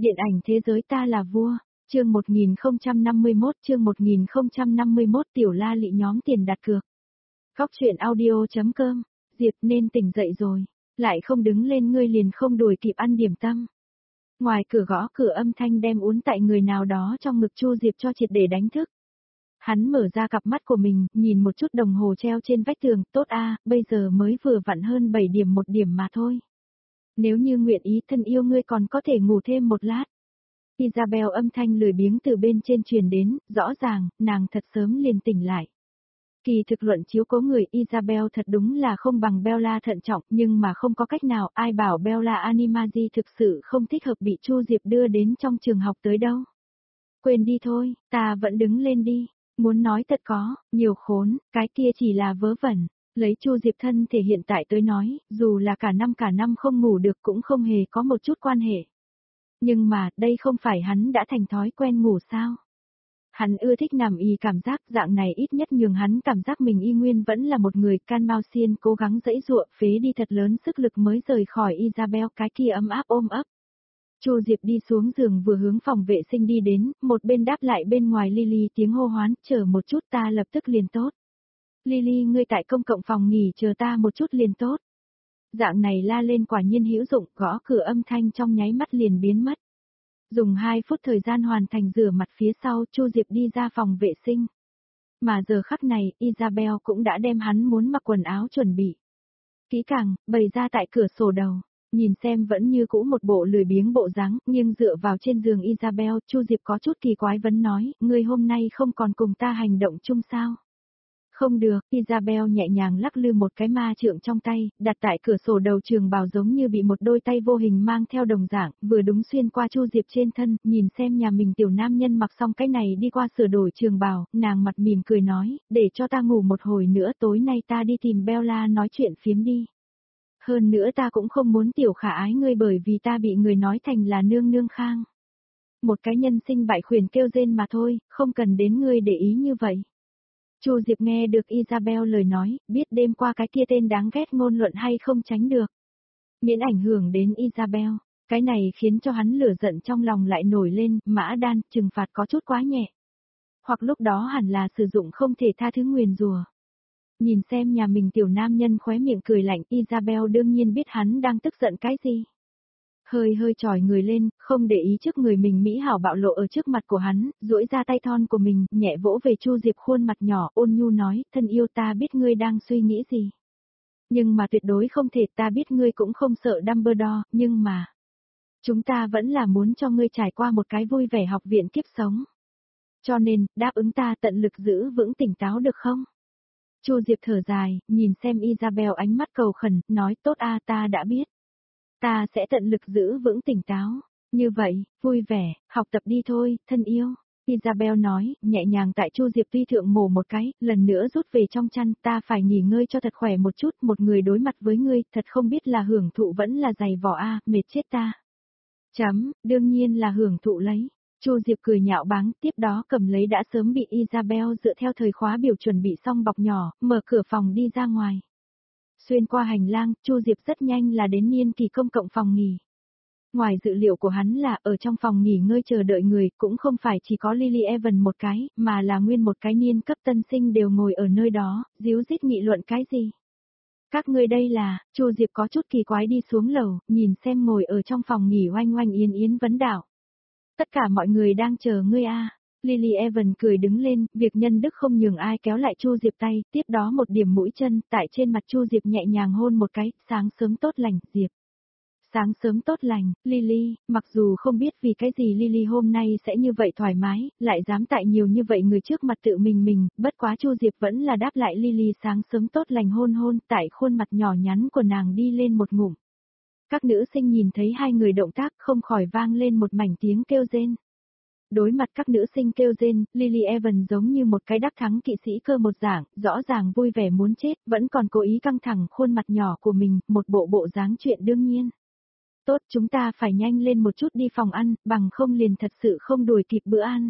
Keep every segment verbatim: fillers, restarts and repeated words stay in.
Điện ảnh thế giới ta là vua, chương một nghìn không trăm năm mươi mốt chương một nghìn không trăm năm mươi mốt tiểu la lị nhóm tiền đặt cược. Góc truyện audio.com, Diệp nên tỉnh dậy rồi, lại không đứng lên ngươi liền không đuổi kịp ăn điểm tâm. Ngoài cửa gõ cửa âm thanh đem uốn tại người nào đó trong ngực Chu Diệp cho triệt để đánh thức. Hắn mở ra cặp mắt của mình, nhìn một chút đồng hồ treo trên vách tường, tốt a, bây giờ mới vừa vặn hơn bảy điểm một điểm mà thôi. Nếu như nguyện ý thân yêu ngươi còn có thể ngủ thêm một lát. Isabel âm thanh lười biếng từ bên trên truyền đến, rõ ràng, nàng thật sớm liền tỉnh lại. Kỳ thực luận chiếu cố người Isabel thật đúng là không bằng Bella thận trọng, nhưng mà không có cách nào, ai bảo Bella Animazi thực sự không thích hợp bị Chu Diệp đưa đến trong trường học tới đâu. Quên đi thôi, ta vẫn đứng lên đi, muốn nói thật có, nhiều khốn, cái kia chỉ là vớ vẩn. Lấy Chu Diệp thân thể hiện tại tới nói, dù là cả năm cả năm không ngủ được cũng không hề có một chút quan hệ. Nhưng mà, đây không phải hắn đã thành thói quen ngủ sao? Hắn ưa thích nằm y cảm giác dạng này ít nhất nhường hắn cảm giác mình y nguyên vẫn là một người. Can Mao Xiên cố gắng dãy dụa phế đi thật lớn sức lực mới rời khỏi Isabel cái kia ấm áp ôm ấp. Chu Diệp đi xuống giường vừa hướng phòng vệ sinh đi đến, một bên đáp lại bên ngoài Lily tiếng hô hoán, chờ một chút ta lập tức liền tốt. Lily ngươi tại công cộng phòng nghỉ chờ ta một chút liền tốt. Dạng này la lên quả nhiên hữu dụng, gõ cửa âm thanh trong nháy mắt liền biến mất. Dùng hai phút thời gian hoàn thành rửa mặt phía sau, Chu Diệp đi ra phòng vệ sinh. Mà giờ khắc này, Isabel cũng đã đem hắn muốn mặc quần áo chuẩn bị. Kỹ càng, bày ra tại cửa sổ đầu, nhìn xem vẫn như cũ một bộ lười biếng bộ dáng, nghiêng dựa vào trên giường Isabel, Chu Diệp có chút kỳ quái vấn nói, ngươi hôm nay không còn cùng ta hành động chung sao? Không được, Isabel nhẹ nhàng lắc lư một cái ma trượng trong tay, đặt tại cửa sổ đầu trường bào giống như bị một đôi tay vô hình mang theo đồng dạng, vừa đúng xuyên qua Chu Diệp trên thân, nhìn xem nhà mình tiểu nam nhân mặc xong cái này đi qua sửa đổi trường bào, nàng mặt mỉm cười nói, để cho ta ngủ một hồi nữa tối nay ta đi tìm Bella nói chuyện phiếm đi. Hơn nữa ta cũng không muốn tiểu khả ái ngươi bởi vì ta bị người nói thành là nương nương khang. Một cái nhân sinh bại khuyển kêu rên mà thôi, không cần đến ngươi để ý như vậy. Chu Diệp nghe được Isabel lời nói, biết đêm qua cái kia tên đáng ghét ngôn luận hay không tránh được. Miễn ảnh hưởng đến Isabel, cái này khiến cho hắn lửa giận trong lòng lại nổi lên, Mã Đan, trừng phạt có chút quá nhẹ. Hoặc lúc đó hẳn là sử dụng không thể tha thứ nguyền rủa. Nhìn xem nhà mình tiểu nam nhân khóe miệng cười lạnh, Isabel đương nhiên biết hắn đang tức giận cái gì. Hơi hơi tròi người lên, không để ý trước người mình mỹ hảo bạo lộ ở trước mặt của hắn, duỗi ra tay thon của mình, nhẹ vỗ về Chu Diệp khuôn mặt nhỏ, ôn nhu nói, thân yêu ta biết ngươi đang suy nghĩ gì. Nhưng mà tuyệt đối không thể, ta biết ngươi cũng không sợ Dumbledore, nhưng mà... Chúng ta vẫn là muốn cho ngươi trải qua một cái vui vẻ học viện kiếp sống. Cho nên, đáp ứng ta tận lực giữ vững tỉnh táo được không? Chu Diệp thở dài, nhìn xem Isabel ánh mắt cầu khẩn, nói tốt a ta đã biết. Ta sẽ tận lực giữ vững tỉnh táo. Như vậy, vui vẻ, học tập đi thôi, thân yêu. Isabel nói, nhẹ nhàng tại Chu Diệp tuy thượng mổ một cái, lần nữa rút về trong chăn, ta phải nghỉ ngơi cho thật khỏe một chút, một người đối mặt với ngươi, thật không biết là hưởng thụ vẫn là dày vỏ a, mệt chết ta. Chấm, đương nhiên là hưởng thụ lấy. Chu Diệp cười nhạo báng, tiếp đó cầm lấy đã sớm bị Isabel dựa theo thời khóa biểu chuẩn bị xong bọc nhỏ, mở cửa phòng đi ra ngoài. Xuyên qua hành lang, Chu Diệp rất nhanh là đến niên kỳ công cộng phòng nghỉ. Ngoài dự liệu của hắn là ở trong phòng nghỉ ngơi chờ đợi người, cũng không phải chỉ có Lily Evans một cái, mà là nguyên một cái niên cấp tân sinh đều ngồi ở nơi đó, díu dít nghị luận cái gì. Các ngươi đây là, Chu Diệp có chút kỳ quái đi xuống lầu, nhìn xem ngồi ở trong phòng nghỉ oanh oanh yến yến vấn đảo. Tất cả mọi người đang chờ ngươi a. Lily Evans cười đứng lên, việc nhân đức không nhường ai kéo lại Chu Diệp tay, tiếp đó một điểm mũi chân, tại trên mặt Chu Diệp nhẹ nhàng hôn một cái, sáng sớm tốt lành, Diệp. Sáng sớm tốt lành, Lily, mặc dù không biết vì cái gì Lily hôm nay sẽ như vậy thoải mái, lại dám tại nhiều như vậy người trước mặt tự mình mình, bất quá Chu Diệp vẫn là đáp lại Lily sáng sớm tốt lành hôn hôn, tại khuôn mặt nhỏ nhắn của nàng đi lên một ngụm. Các nữ sinh nhìn thấy hai người động tác không khỏi vang lên một mảnh tiếng kêu rên. Đối mặt các nữ sinh kêu rên, Lily Evans giống như một cái đắc thắng kỵ sĩ cơ một dạng, rõ ràng vui vẻ muốn chết, vẫn còn cố ý căng thẳng khuôn mặt nhỏ của mình, một bộ bộ dáng chuyện đương nhiên. Tốt, chúng ta phải nhanh lên một chút đi phòng ăn, bằng không liền thật sự không đuổi kịp bữa ăn.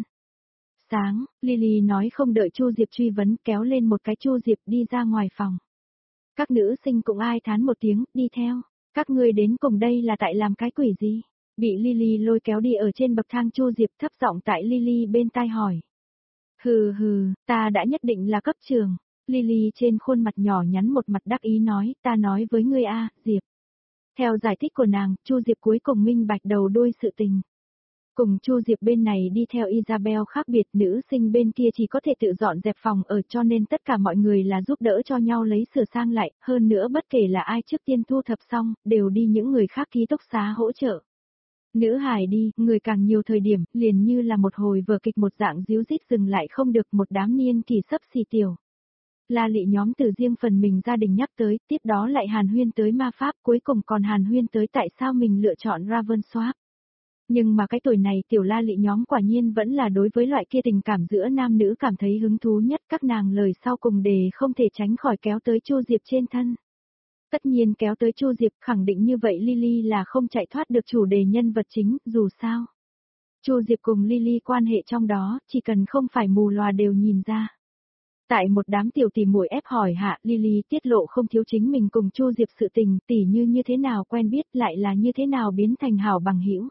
Sáng, Lily nói không đợi Chu Diệp truy vấn, kéo lên một cái Chu Diệp đi ra ngoài phòng. Các nữ sinh cũng ai thán một tiếng, đi theo. Các ngươi đến cùng đây là tại làm cái quỷ gì? Bị Lily lôi kéo đi ở trên bậc thang, Chu Diệp thấp giọng tại Lily bên tai hỏi. Hừ hừ, ta đã nhất định là cấp trường. Lily trên khuôn mặt nhỏ nhắn một mặt đắc ý nói, ta nói với ngươi a, Diệp. Theo giải thích của nàng, Chu Diệp cuối cùng minh bạch đầu đuôi sự tình. Cùng Chu Diệp bên này đi theo Isabel khác biệt, nữ sinh bên kia chỉ có thể tự dọn dẹp phòng ở, cho nên tất cả mọi người là giúp đỡ cho nhau lấy sửa sang lại, hơn nữa bất kể là ai trước tiên thu thập xong, đều đi những người khác ký túc xá hỗ trợ. Nữ hài đi, người càng nhiều thời điểm, liền như là một hồi vở kịch một dạng díu dít dừng lại không được, một đám niên kỳ sấp xì tiểu. La Lị nhóm từ riêng phần mình gia đình nhắc tới, tiếp đó lại hàn huyên tới ma pháp, cuối cùng còn hàn huyên tới tại sao mình lựa chọn Ravenswap. Nhưng mà cái tuổi này tiểu La Lị nhóm quả nhiên vẫn là đối với loại kia tình cảm giữa nam nữ cảm thấy hứng thú nhất, các nàng lời sau cùng đề không thể tránh khỏi kéo tới Chu Diệp trên thân. Tất nhiên kéo tới Chu Diệp, khẳng định như vậy Lily là không chạy thoát được chủ đề nhân vật chính, dù sao. Chu Diệp cùng Lily quan hệ trong đó, chỉ cần không phải mù lòa đều nhìn ra. Tại một đám tiểu tỷ muội ép hỏi hạ, Lily tiết lộ không thiếu chính mình cùng Chu Diệp sự tình, tỉ như như thế nào quen biết, lại là như thế nào biến thành hảo bằng hữu.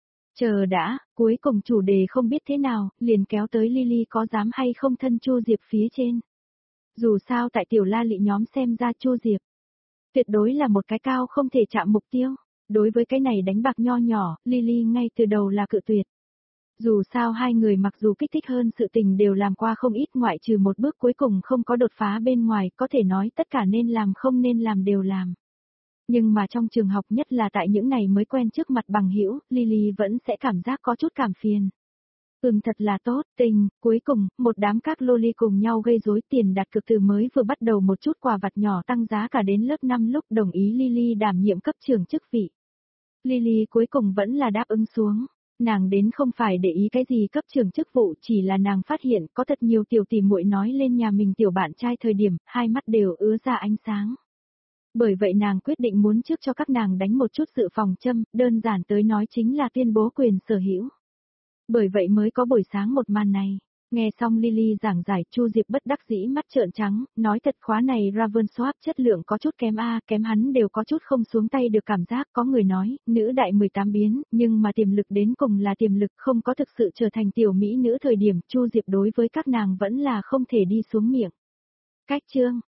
Chờ đã, cuối cùng chủ đề không biết thế nào, liền kéo tới Lily có dám hay không thân Chu Diệp phía trên. Dù sao tại tiểu La Lị nhóm xem ra Chu Diệp tuyệt đối là một cái cao không thể chạm mục tiêu. Đối với cái này đánh bạc nho nhỏ, Lily ngay từ đầu là cự tuyệt. Dù sao hai người mặc dù kích thích hơn sự tình đều làm qua không ít, ngoại trừ một bước cuối cùng không có đột phá bên ngoài, có thể nói tất cả nên làm không nên làm đều làm. Nhưng mà trong trường học, nhất là tại những ngày mới quen trước mặt bằng hữu, Lily vẫn sẽ cảm giác có chút cảm phiền. Ừm, thật là tốt, tình, cuối cùng, một đám các loli cùng nhau gây rối, tiền đặt cược từ mới vừa bắt đầu một chút quà vặt nhỏ tăng giá cả đến lớp năm lúc đồng ý Lily đảm nhiệm cấp trưởng chức vị. Lily cuối cùng vẫn là đáp ứng xuống. Nàng đến không phải để ý cái gì cấp trưởng chức vụ, chỉ là nàng phát hiện có thật nhiều tiểu tỷ muội nói lên nhà mình tiểu bạn trai thời điểm, hai mắt đều ứa ra ánh sáng. Bởi vậy nàng quyết định muốn trước cho các nàng đánh một chút dự phòng châm, đơn giản tới nói chính là tuyên bố quyền sở hữu. Bởi vậy mới có buổi sáng một màn này. Nghe xong Lily giảng giải, Chu Diệp bất đắc dĩ mắt trợn trắng, nói thật khóa này Ravenswap chất lượng có chút kém a, kém hắn đều có chút không xuống tay được cảm giác, có người nói, nữ đại mười tám biến, nhưng mà tiềm lực đến cùng là tiềm lực, không có thực sự trở thành tiểu mỹ nữ thời điểm, Chu Diệp đối với các nàng vẫn là không thể đi xuống miệng. Cách chương